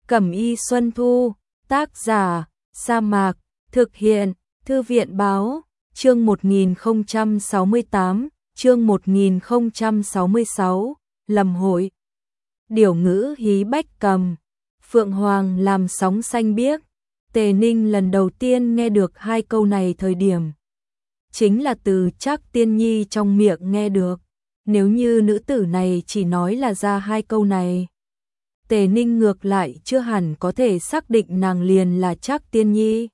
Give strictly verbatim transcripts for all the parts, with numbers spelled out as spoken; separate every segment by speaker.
Speaker 1: Cẩm y Xuân Thu, tác giả, Sa Mạc, thực hiện, Thư viện Báo, chương một nghìn không trăm sáu mươi tám, chương một nghìn không trăm sáu mươi sáu, Lầm hội. Điểu ngữ hí bách cầm, Phượng Hoàng làm sóng xanh biếc. Tề Ninh lần đầu tiên nghe được hai câu này thời điểm chính là từ Trác Tiên Nhi trong miệng nghe được. Nếu như nữ tử này chỉ nói là ra hai câu này, Tề Ninh ngược lại chưa hẳn có thể xác định nàng liền là Trác Tiên Nhi.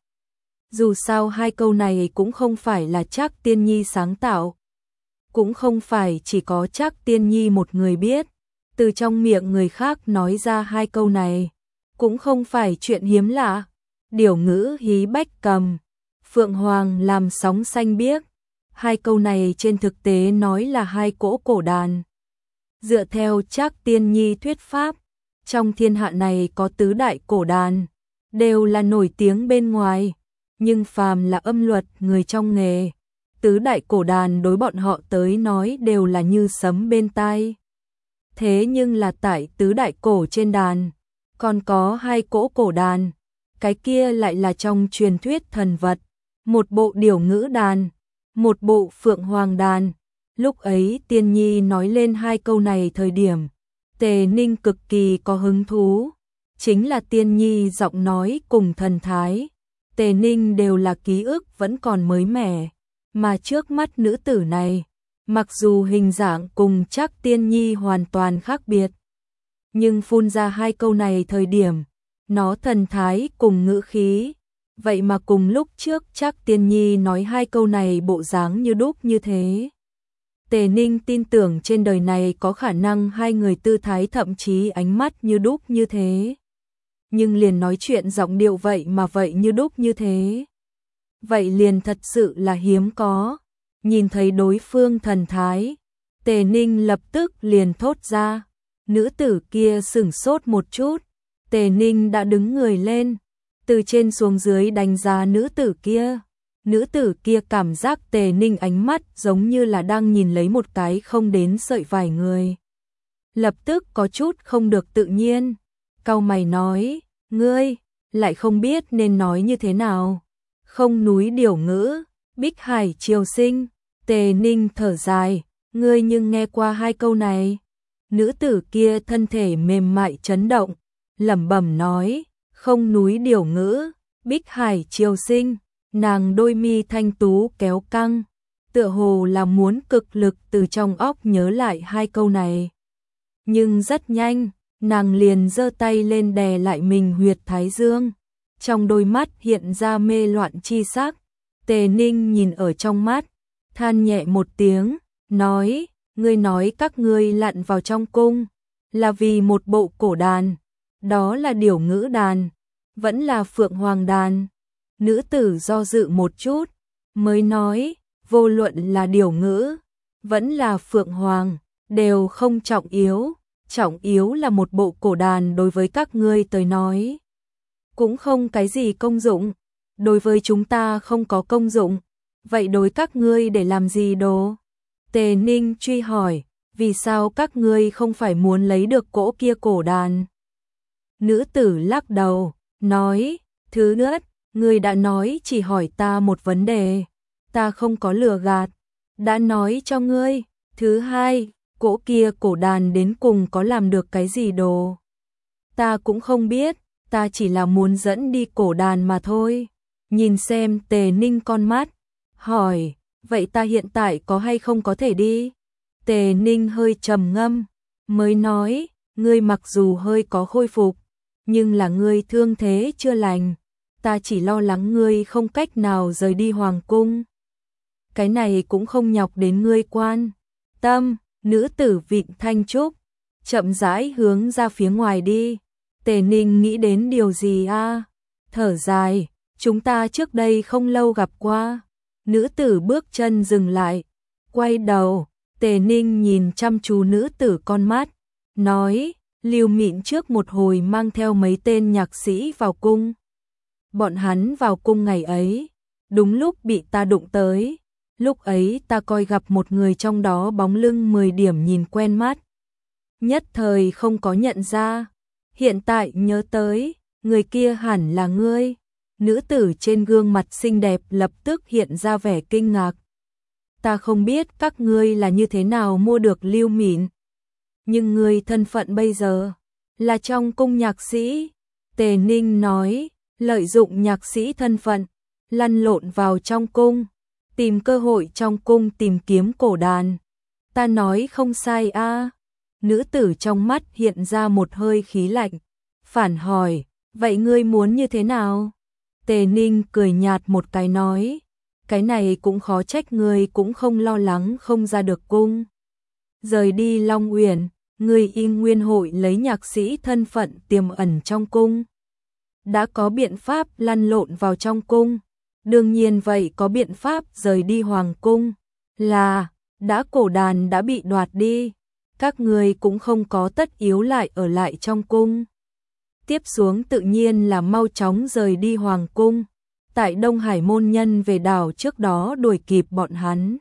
Speaker 1: Dù sao hai câu này cũng không phải là Trác Tiên Nhi sáng tạo, cũng không phải chỉ có Trác Tiên Nhi một người biết. Từ trong miệng người khác nói ra hai câu này cũng không phải chuyện hiếm lạ. Điểu ngữ hí bách cầm, Phượng Hoàng làm sóng xanh biếc. Hai câu này trên thực tế nói là hai cỗ cổ đàn. Dựa theo Trác Tiên Nhi thuyết pháp, trong thiên hạ này có tứ đại cổ đàn, đều là nổi tiếng bên ngoài, nhưng phàm là âm luật người trong nghề, tứ đại cổ đàn đối bọn họ tới nói đều là như sấm bên tai. Thế nhưng là tại tứ đại cổ trên đàn, còn có hai cỗ cổ đàn, cái kia lại là trong truyền thuyết thần vật, một bộ điểu ngữ đàn, một bộ phượng hoàng đàn. Lúc ấy Tiên Nhi nói lên hai câu này thời điểm, Tề Ninh cực kỳ có hứng thú, chính là Tiên Nhi giọng nói cùng thần thái, Tề Ninh đều là ký ức vẫn còn mới mẻ, mà trước mắt nữ tử này, mặc dù hình dạng cùng Trác Tiên Nhi hoàn toàn khác biệt, nhưng phun ra hai câu này thời điểm, nó thần thái cùng ngữ khí, vậy mà cùng lúc trước Trác Tiên Nhi nói hai câu này bộ dáng như đúc như thế. Tề Ninh tin tưởng trên đời này có khả năng hai người tư thái thậm chí ánh mắt như đúc như thế. Nhưng liền nói chuyện giọng điệu vậy mà vậy như đúc như thế. Vậy liền thật sự là hiếm có. Nhìn thấy đối phương thần thái, Tề Ninh lập tức liền thốt ra. Nữ tử kia sửng sốt một chút, Tề Ninh đã đứng người lên, từ trên xuống dưới đánh giá nữ tử kia. Nữ tử kia cảm giác Tề Ninh ánh mắt giống như là đang nhìn lấy một cái không đến sợi vải người. Lập tức có chút không được tự nhiên, cau mày nói, ngươi, lại không biết nên nói như thế nào. Không núi điểu ngữ, bích hải triều sinh. Tề Ninh thở dài, ngươi nhưng nghe qua hai câu này. Nữ tử kia thân thể mềm mại chấn động, lẩm bẩm nói, không núi điểu ngữ, bích hải triều sinh. Nàng đôi mi thanh tú kéo căng, tựa hồ là muốn cực lực từ trong óc nhớ lại hai câu này. Nhưng rất nhanh, nàng liền giơ tay lên đè lại mình huyệt thái dương, trong đôi mắt hiện ra mê loạn chi sắc. Tề Ninh nhìn ở trong mắt, than nhẹ một tiếng, nói, ngươi nói các ngươi lặn vào trong cung, là vì một bộ cổ đàn, đó là điểu ngữ đàn, vẫn là phượng hoàng đàn. Nữ tử do dự một chút, mới nói, vô luận là điểu ngữ, vẫn là phượng hoàng, đều không trọng yếu, trọng yếu là một bộ cổ đàn đối với các ngươi tới nói. Cũng không cái gì công dụng, đối với chúng ta không có công dụng, vậy đối các ngươi để làm gì đồ? Tề Ninh truy hỏi, vì sao các ngươi không phải muốn lấy được cỗ kia cổ đàn? Nữ tử lắc đầu, nói, thứ nhất, ngươi đã nói chỉ hỏi ta một vấn đề, ta không có lừa gạt, đã nói cho ngươi. Thứ hai, cỗ kia cổ đàn đến cùng có làm được cái gì đồ? Ta cũng không biết, ta chỉ là muốn dẫn đi cổ đàn mà thôi. Nhìn xem Tề Ninh con mắt, hỏi, vậy ta hiện tại có hay không có thể đi? Tề Ninh hơi trầm ngâm, mới nói, ngươi mặc dù hơi có khôi phục, nhưng là ngươi thương thế chưa lành. Ta chỉ lo lắng ngươi không cách nào rời đi hoàng cung. Cái này cũng không nhọc đến ngươi quan tâm. Nữ tử vịn thanh trúc, chậm rãi hướng ra phía ngoài đi. Tề Ninh nghĩ đến điều gì a? À? Thở dài, chúng ta trước đây không lâu gặp qua. Nữ tử bước chân dừng lại, quay đầu, Tề Ninh nhìn chăm chú nữ tử con mắt, nói, Lưu Mịn trước một hồi mang theo mấy tên nhạc sĩ vào cung. Bọn hắn vào cung ngày ấy, đúng lúc bị ta đụng tới. Lúc ấy ta coi gặp một người trong đó bóng lưng mười điểm nhìn quen mắt. Nhất thời không có nhận ra. Hiện tại nhớ tới, người kia hẳn là ngươi. Nữ tử trên gương mặt xinh đẹp lập tức hiện ra vẻ kinh ngạc. Ta không biết các ngươi là như thế nào mua được Lưu Mịn. Nhưng ngươi thân phận bây giờ là trong cung nhạc sĩ. Tề Ninh nói, lợi dụng nhạc sĩ thân phận, lăn lộn vào trong cung, tìm cơ hội trong cung tìm kiếm cổ đàn. Ta nói không sai a à. Nữ tử trong mắt hiện ra một hơi khí lạnh, phản hỏi, vậy ngươi muốn như thế nào? Tề Ninh cười nhạt một cái nói, cái này cũng khó trách ngươi cũng không lo lắng không ra được cung. Rời đi Long Uyển, ngươi in nguyên hội lấy nhạc sĩ thân phận tiềm ẩn trong cung. Đã có biện pháp lăn lộn vào trong cung, đương nhiên vậy có biện pháp rời đi hoàng cung, là đã cổ đàn đã bị đoạt đi, các ngươi cũng không có tất yếu lại ở lại trong cung. Tiếp xuống tự nhiên là mau chóng rời đi hoàng cung, tại Đông Hải môn nhân về đảo trước đó đuổi kịp bọn hắn.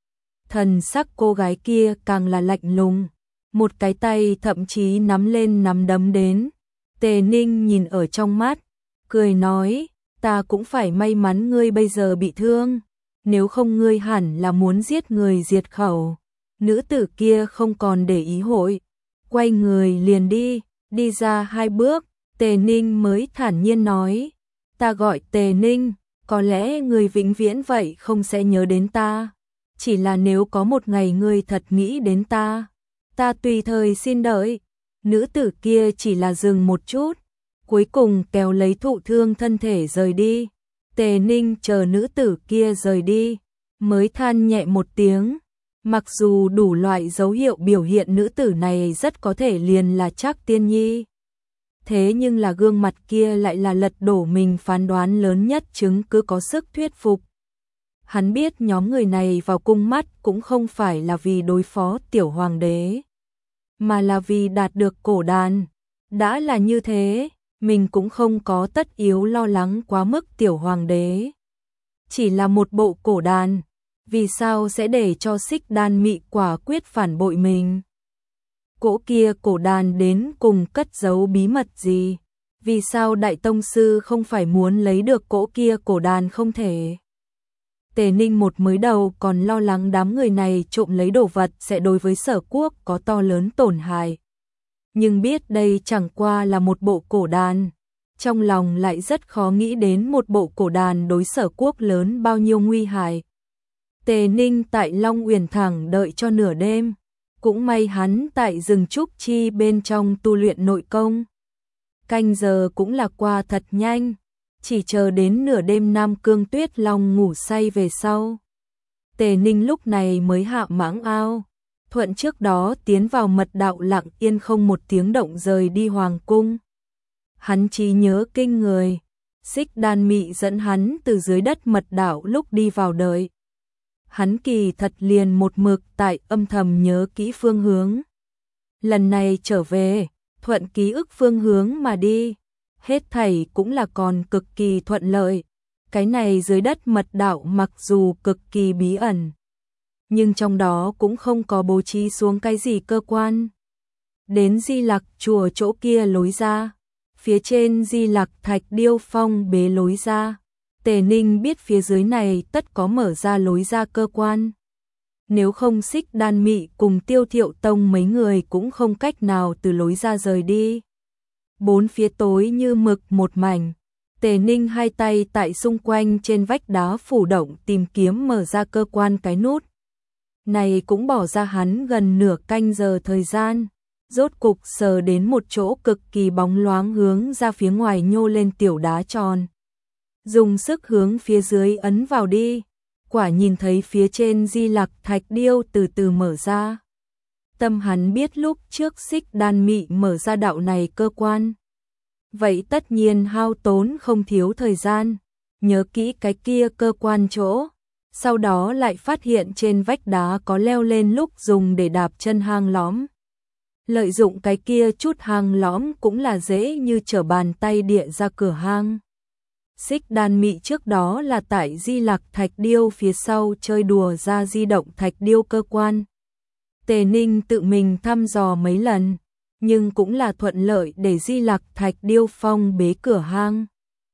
Speaker 1: Thần sắc cô gái kia càng là lạnh lùng, một cái tay thậm chí nắm lên nắm đấm đến. Tề Ninh nhìn ở trong mắt, cười nói, ta cũng phải may mắn ngươi bây giờ bị thương, nếu không ngươi hẳn là muốn giết người diệt khẩu. Nữ tử kia không còn để ý hội, quay người liền đi, đi ra hai bước, Tề Ninh mới thản nhiên nói, ta gọi Tề Ninh, có lẽ người vĩnh viễn vậy không sẽ nhớ đến ta, chỉ là nếu có một ngày ngươi thật nghĩ đến ta, ta tùy thời xin đợi. Nữ tử kia chỉ là dừng một chút, cuối cùng kéo lấy thụ thương thân thể rời đi. Tề Ninh chờ nữ tử kia rời đi, mới than nhẹ một tiếng. Mặc dù đủ loại dấu hiệu biểu hiện nữ tử này rất có thể liền là Trác Tiên Nhi, thế nhưng là gương mặt kia lại là lật đổ mình phán đoán lớn nhất chứng cứ có sức thuyết phục. Hắn biết nhóm người này vào cung mắt cũng không phải là vì đối phó tiểu hoàng đế, mà là vì đạt được cổ đàn. Đã là như thế, mình cũng không có tất yếu lo lắng quá mức tiểu hoàng đế. Chỉ là một bộ cổ đàn, vì sao sẽ để cho Xích Đan Mị quả quyết phản bội mình? Cỗ kia cổ đàn đến cùng cất giấu bí mật gì? Vì sao Đại Tông Sư không phải muốn lấy được cỗ kia cổ đàn không thể? Tề Ninh một mới đầu còn lo lắng đám người này trộm lấy đồ vật sẽ đối với Sở Quốc có to lớn tổn hại. Nhưng biết đây chẳng qua là một bộ cổ đàn, trong lòng lại rất khó nghĩ đến một bộ cổ đàn đối Sở Quốc lớn bao nhiêu nguy hại. Tề Ninh tại Long Uyển thẳng đợi cho nửa đêm, cũng may hắn tại rừng trúc chi bên trong tu luyện nội công. Canh giờ cũng là qua thật nhanh, chỉ chờ đến nửa đêm Nam Cương Tuyết Long ngủ say về sau. Tề Ninh lúc này mới hạ mãng ao, thuận trước đó tiến vào mật đạo lặng yên không một tiếng động rời đi hoàng cung. Hắn trí nhớ kinh người, Xích Đan Mị dẫn hắn từ dưới đất mật đạo lúc đi vào đợi. Hắn kỳ thật liền một mực tại âm thầm nhớ kỹ phương hướng. Lần này trở về, thuận ký ức phương hướng mà đi, hết thảy cũng là còn cực kỳ thuận lợi. Cái này dưới đất mật đạo mặc dù cực kỳ bí ẩn, nhưng trong đó cũng không có bố trí xuống cái gì cơ quan. Đến Di Lặc chùa chỗ kia lối ra, phía trên Di Lặc thạch điêu phong bế lối ra. Tề Ninh biết phía dưới này tất có mở ra lối ra cơ quan. Nếu không Xích Đan Mị cùng Tiêu Thiệu Tông mấy người cũng không cách nào từ lối ra rời đi. Bốn phía tối như mực một mảnh. Tề Ninh hai tay tại xung quanh trên vách đá phủ động tìm kiếm mở ra cơ quan cái nút. Này cũng bỏ ra hắn gần nửa canh giờ thời gian. Rốt cục sờ đến một chỗ cực kỳ bóng loáng hướng ra phía ngoài nhô lên tiểu đá tròn. Dùng sức hướng phía dưới ấn vào đi, quả nhìn thấy phía trên Di Lặc thạch điêu từ từ mở ra. Tâm hắn biết lúc trước Xích Đan Mị mở ra đạo này cơ quan, vậy tất nhiên hao tốn không thiếu thời gian, nhớ kỹ cái kia cơ quan chỗ, sau đó lại phát hiện trên vách đá có leo lên lúc dùng để đạp chân hang lõm. Lợi dụng cái kia chút hang lõm cũng là dễ như trở bàn tay địa ra cửa hang. Xích Đan Mị trước đó là tại Di Lặc thạch điêu phía sau chơi đùa ra di động thạch điêu cơ quan. Tề Ninh tự mình thăm dò mấy lần, nhưng cũng là thuận lợi để Di Lặc Thạch Điêu Phong bế cửa hang.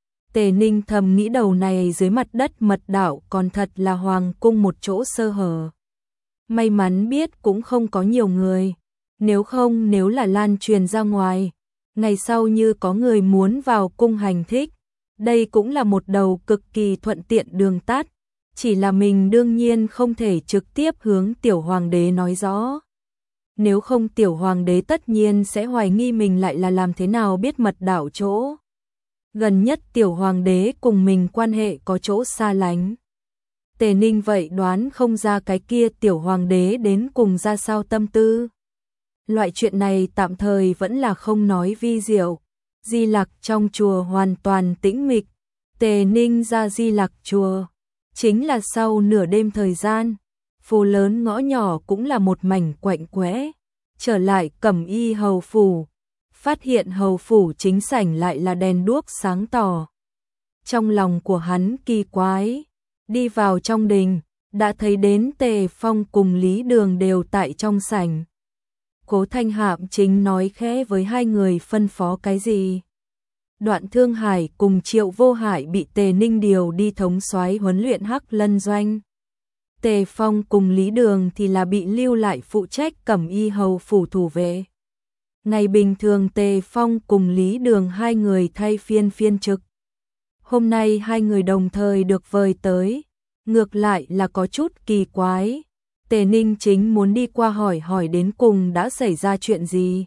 Speaker 1: Tề Ninh thầm nghĩ đầu này dưới mặt đất mật đạo còn thật là hoàng cung một chỗ sơ hở. May mắn biết cũng không có nhiều người, nếu không nếu là lan truyền ra ngoài, ngày sau như có người muốn vào cung hành thích, đây cũng là một đầu cực kỳ thuận tiện đường tắt, chỉ là mình đương nhiên không thể trực tiếp hướng tiểu hoàng đế nói rõ. Nếu không tiểu hoàng đế tất nhiên sẽ hoài nghi mình lại là làm thế nào biết mật đạo chỗ. Gần nhất tiểu hoàng đế cùng mình quan hệ có chỗ xa lánh. Tề Ninh vậy đoán không ra cái kia tiểu hoàng đế đến cùng ra sao tâm tư. Loại chuyện này tạm thời vẫn là không nói vi diệu. Di Lặc trong chùa hoàn toàn tĩnh mịch. Tề Ninh ra Di Lặc chùa, chính là sau nửa đêm thời gian, phố lớn ngõ nhỏ cũng là một mảnh quạnh quẽ. Trở lại Cẩm Y hầu phủ, phát hiện hầu phủ chính sảnh lại là đèn đuốc sáng tỏ. Trong lòng của hắn kỳ quái, đi vào trong đình, đã thấy đến Tề Phong cùng Lý Đường đều tại trong sảnh. Cố Thanh Hạm chính nói khẽ với hai người phân phó cái gì. Đoạn Thương Hải cùng Triệu Vô Hải bị Tề Ninh điều đi thống soái huấn luyện Hắc Lân Doanh. Tề Phong cùng Lý Đường thì là bị lưu lại phụ trách Cẩm Y hầu phủ thủ vệ. Ngày bình thường Tề Phong cùng Lý Đường hai người thay phiên phiên trực. Hôm nay hai người đồng thời được vời tới, ngược lại là có chút kỳ quái. Tề Ninh chính muốn đi qua hỏi hỏi đến cùng đã xảy ra chuyện gì.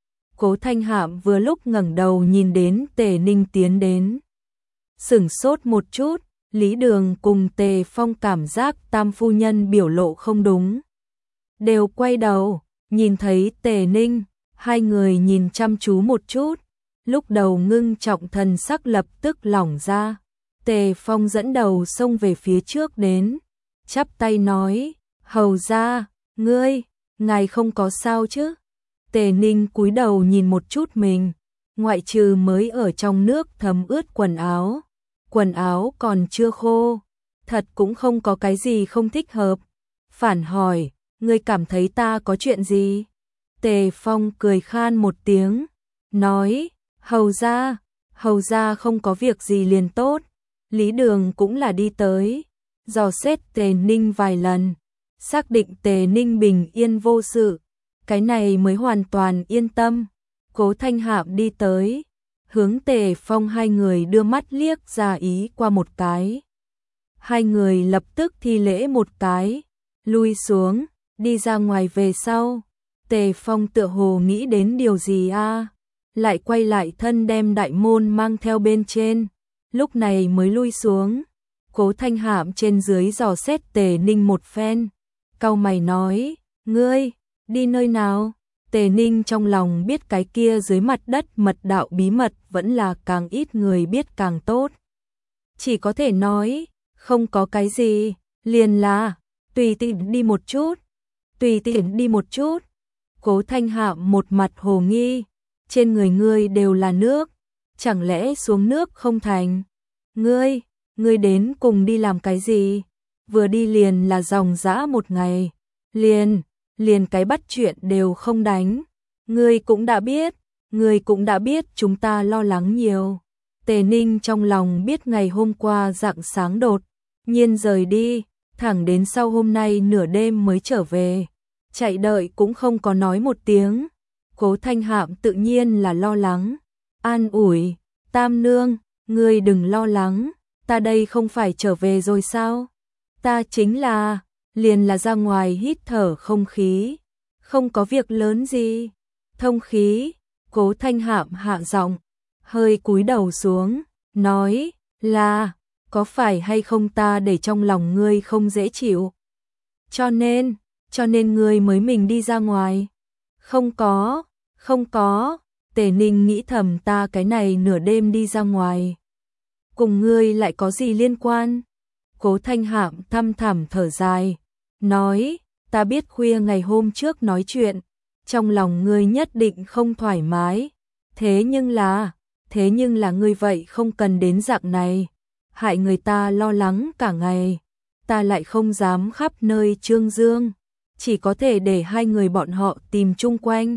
Speaker 1: Cố Thanh Hạm vừa lúc ngẩng đầu nhìn đến Tề Ninh tiến đến. Sửng sốt một chút, Lý Đường cùng Tề Phong cảm giác tam phu nhân biểu lộ không đúng. Đều quay đầu, nhìn thấy Tề Ninh, hai người nhìn chăm chú một chút, lúc đầu ngưng trọng thần sắc lập tức lỏng ra. Tề Phong dẫn đầu xông về phía trước đến, chắp tay nói, hầu ra, ngươi, ngài không có sao chứ? Tề Ninh cúi đầu nhìn một chút mình, ngoại trừ mới ở trong nước thấm ướt quần áo, quần áo còn chưa khô, thật cũng không có cái gì không thích hợp. Phản hỏi, ngươi cảm thấy ta có chuyện gì? Tề Phong cười khan một tiếng, nói, hầu ra, hầu ra không có việc gì liền tốt. Lý Đường cũng là đi tới, dò xét Tề Ninh vài lần, xác định Tề Ninh bình yên vô sự, cái này mới hoàn toàn yên tâm. Cố Thanh Hạm đi tới, hướng Tề Phong hai người đưa mắt liếc ra ý qua một cái. Hai người lập tức thi lễ một cái, lui xuống, đi ra ngoài về sau. Tề Phong tựa hồ nghĩ đến điều gì a, lại quay lại thân đem đại môn mang theo bên trên, lúc này mới lui xuống. Cố Thanh Hạm trên dưới dò xét Tề Ninh một phen, cau mày nói, ngươi, đi nơi nào? Tề Ninh trong lòng biết cái kia dưới mặt đất mật đạo bí mật vẫn là càng ít người biết càng tốt. Chỉ có thể nói, không có cái gì, liền là, tùy tiện đi một chút, tùy tiện đi một chút. Cố Thanh Hạm một mặt hồ nghi, trên người ngươi đều là nước, chẳng lẽ xuống nước không thành? Ngươi, ngươi đến cùng đi làm cái gì? Vừa đi liền là dòng dã một ngày, liền, liền cái bắt chuyện đều không đánh. Ngươi cũng đã biết, ngươi cũng đã biết chúng ta lo lắng nhiều. Tề Ninh trong lòng biết ngày hôm qua rạng sáng đột nhiên rời đi, thẳng đến sau hôm nay nửa đêm mới trở về. Chạy đợi cũng không có nói một tiếng. Cố Thanh Hạm tự nhiên là lo lắng, an ủi, Tam nương, ngươi đừng lo lắng, ta đây không phải trở về rồi sao? Ta chính là, liền là ra ngoài hít thở không khí, không có việc lớn gì. Thông khí, Cố Thanh Hạm hạ giọng, hơi cúi đầu xuống, nói, là, có phải hay không ta để trong lòng ngươi không dễ chịu? Cho nên, cho nên ngươi mới mình đi ra ngoài. Không có, không có, Tề Ninh nghĩ thầm ta cái này nửa đêm đi ra ngoài. Cùng ngươi lại có gì liên quan? Cố Thanh Hạm thăm thẳm thở dài, nói, ta biết khuya ngày hôm trước nói chuyện, trong lòng ngươi nhất định không thoải mái. Thế nhưng là, thế nhưng là ngươi vậy không cần đến dạng này, hại người ta lo lắng cả ngày. Ta lại không dám khắp nơi trương dương, chỉ có thể để hai người bọn họ tìm chung quanh.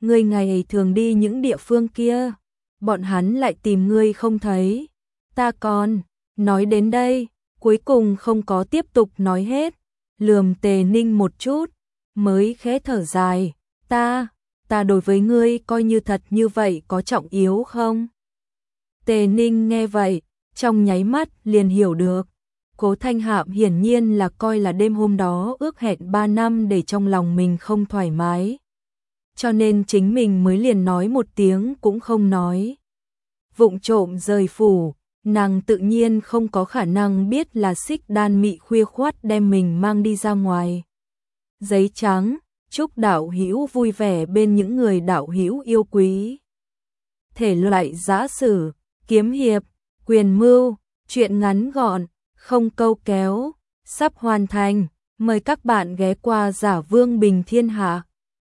Speaker 1: ngươi ngày thường đi những địa phương kia, bọn hắn lại tìm ngươi không thấy. Ta còn, nói đến đây, cuối cùng không có tiếp tục nói hết, lườm Tề Ninh một chút, mới khẽ thở dài, ta, ta đối với ngươi coi như thật như vậy có trọng yếu không? Tề Ninh nghe vậy, trong nháy mắt liền hiểu được. Cố Thanh Hạm hiển nhiên là coi là đêm hôm đó ước hẹn ba năm để trong lòng mình không thoải mái. Cho nên chính mình mới liền nói một tiếng cũng không nói. Vụng trộm rời phủ, nàng tự nhiên không có khả năng biết là Xích Đan mị khuya khoắt đem mình mang đi ra ngoài. Giấy trắng, chúc đạo hữu vui vẻ bên những người đạo hữu yêu quý. Thể loại giã sử, kiếm hiệp, quyền mưu, truyện ngắn gọn, không câu kéo, sắp hoàn thành. Mời các bạn ghé qua Giả Vương Bình Thiên Hạ.